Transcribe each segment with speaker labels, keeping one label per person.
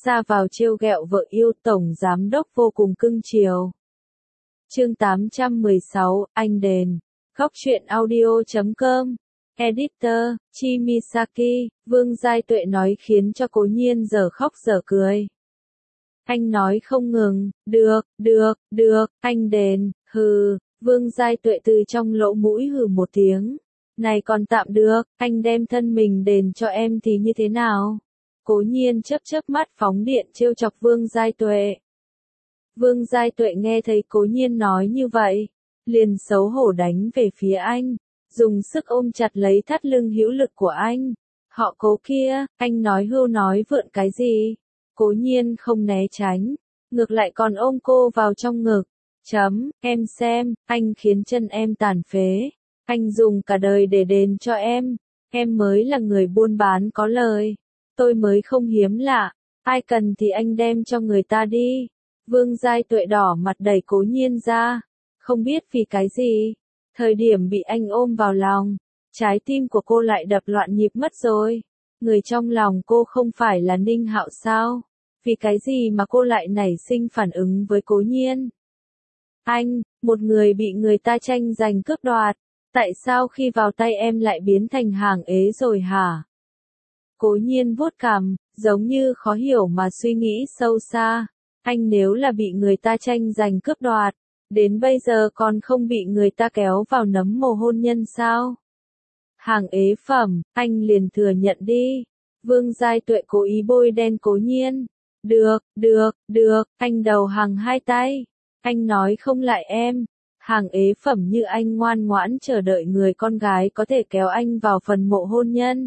Speaker 1: ra vào trêu ghẹo vợ yêu, tổng giám đốc vô cùng cưng chiều. Chương 816, anh đền. Góc truyện audio.com. Editor, Chimisaki, Vương Giai Tuệ nói khiến cho Cố Nhiên giờ khóc giờ cười. Anh nói không ngừng, được, anh đền, hừ, Vương Giai Tuệ từ trong lỗ mũi hừ một tiếng. Này còn tạm được, anh đem thân mình đền cho em thì như thế nào? Cố Nhiên chớp chớp mắt phóng điện trêu chọc Vương Giai Tuệ. Vương Giai Tuệ nghe thấy Cố Nhiên nói như vậy, liền xấu hổ đánh về phía anh, dùng sức ôm chặt lấy thắt lưng hữu lực của anh. Họ Cố kia, anh nói hưu nói vượn cái gì? Cố Nhiên không né tránh, ngược lại còn ôm cô vào trong ngực. Em xem, anh khiến chân em tàn phế. Anh dùng cả đời để đền cho em mới là người buôn bán có lời. Tôi mới không hiếm lạ, ai cần thì anh đem cho người ta đi. Vương Giai Tuệ đỏ mặt đẩy Cố Nhiên ra, không biết vì cái gì. Thời điểm bị anh ôm vào lòng, trái tim của cô lại đập loạn nhịp mất rồi. Người trong lòng cô không phải là Ninh Hạo sao? Vì cái gì mà cô lại nảy sinh phản ứng với Cố Nhiên? Anh, một người bị người ta tranh giành cướp đoạt, tại sao khi vào tay em lại biến thành hàng ế rồi hả? Cố Nhiên vuốt cằm, giống như khó hiểu mà suy nghĩ sâu xa. Anh nếu là bị người ta tranh giành cướp đoạt, đến bây giờ còn không bị người ta kéo vào nấm mồ hôn nhân sao? Hàng ế phẩm, anh liền thừa nhận đi. Vương Giai Tuệ cố ý bôi đen Cố Nhiên. Được, anh đầu hàng hai tay. Anh nói không lại em. Hàng ế phẩm như anh ngoan ngoãn chờ đợi người con gái có thể kéo anh vào phần mộ hôn nhân.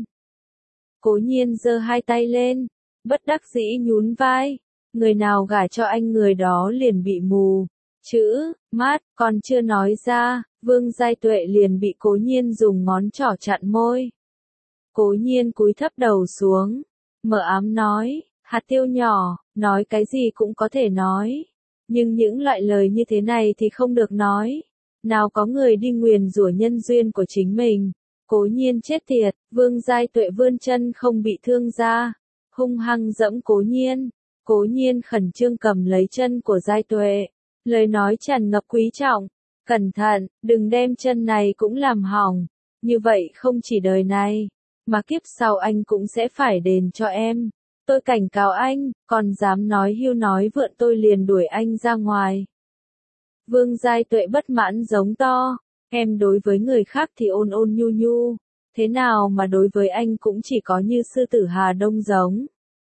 Speaker 1: Cố Nhiên giơ hai tay lên, bất đắc dĩ nhún vai. Người nào gả cho anh người đó liền bị mù. Chữ, mắt, còn chưa nói ra, Vương Giai Tuệ liền bị Cố Nhiên dùng ngón trỏ chặn môi. Cố Nhiên cúi thấp đầu xuống, mờ ám nói, hạt tiêu nhỏ, nói cái gì cũng có thể nói. Nhưng những loại lời như thế này thì không được nói. Nào có người đi nguyền rủa nhân duyên của chính mình. Cố Nhiên chết tiệt, Vương Giai Tuệ vươn chân không bị thương ra, hung hăng dẫm Cố Nhiên. Cố Nhiên khẩn trương cầm lấy chân của Giai Tuệ, lời nói tràn ngập quý trọng. Cẩn thận, đừng đem chân này cũng làm hỏng. Như vậy không chỉ đời này, mà kiếp sau anh cũng sẽ phải đền cho em. Tôi cảnh cáo anh, còn dám nói hưu nói vượn tôi liền đuổi anh ra ngoài. Vương Giai Tuệ bất mãn giống to, em đối với người khác thì ôn ôn nhu nhu, thế nào mà đối với anh cũng chỉ có như sư tử Hà Đông giống.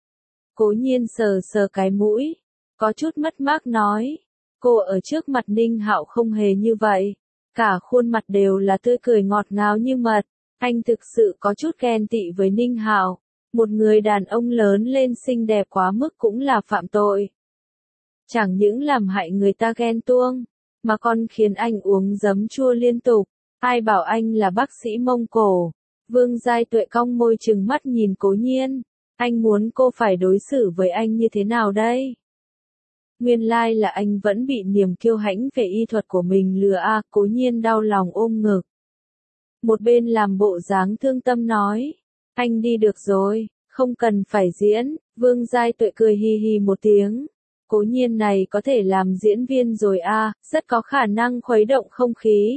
Speaker 1: Cố Nhiên sờ sờ cái mũi, có chút mất mát nói, cô ở trước mặt Ninh Hạo không hề như vậy, cả khuôn mặt đều là tươi cười ngọt ngào như mật. Anh thực sự có chút ghen tị với Ninh Hạo. Một người đàn ông lớn lên xinh đẹp quá mức cũng là phạm tội. Chẳng những làm hại người ta ghen tuông, mà còn khiến anh uống giấm chua liên tục. Ai bảo anh là bác sĩ Mông Cổ? Vương Giai Tuệ cong môi trừng mắt nhìn Cố Nhiên. Anh muốn cô phải đối xử với anh như thế nào đây? Nguyên lai là anh vẫn bị niềm kiêu hãnh về y thuật của mình lừa à, Cố Nhiên đau lòng ôm ngực. Một bên làm bộ dáng thương tâm nói. Anh đi được rồi, không cần phải diễn. Vương Giai Tuệ cười hi hi một tiếng. Cố Nhiên này có thể làm diễn viên rồi à, rất có khả năng khuấy động không khí.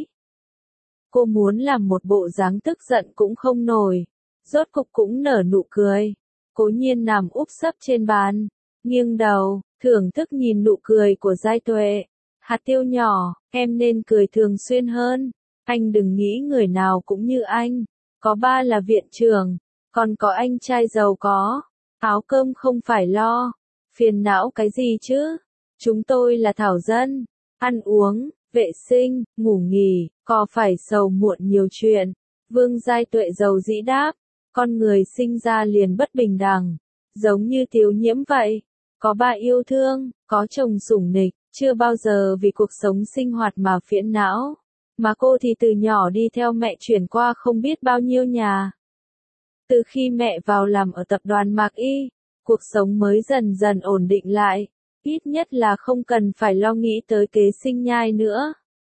Speaker 1: Cô muốn làm một bộ dáng tức giận cũng không nổi. Rốt cục cũng nở nụ cười. Cố Nhiên nằm úp sấp trên bàn, nghiêng đầu, thưởng thức nhìn nụ cười của Giai Tuệ. Hạt tiêu nhỏ, em nên cười thường xuyên hơn. Anh đừng nghĩ người nào cũng như anh. Có ba là viện trưởng, còn có anh trai giàu có. Áo cơm không phải lo. Phiền não cái gì chứ? Chúng tôi là thảo dân. Ăn uống, vệ sinh, ngủ nghỉ, có phải sầu muộn nhiều chuyện. Vương Giai Tuệ giàu dĩ đáp. Con người sinh ra liền bất bình đẳng. Giống như Tiếu Nhiễm vậy. Có ba yêu thương, có chồng sủng nịch, chưa bao giờ vì cuộc sống sinh hoạt mà phiền não. Mà cô thì từ nhỏ đi theo mẹ chuyển qua không biết bao nhiêu nhà. Từ khi mẹ vào làm ở tập đoàn Mạc Y, cuộc sống mới dần dần ổn định lại, ít nhất là không cần phải lo nghĩ tới kế sinh nhai nữa.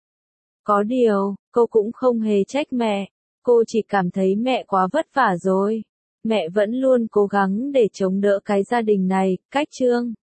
Speaker 1: Có điều, cô cũng không hề trách mẹ, cô chỉ cảm thấy mẹ quá vất vả rồi. Mẹ vẫn luôn cố gắng để chống đỡ cái gia đình này, cách Trương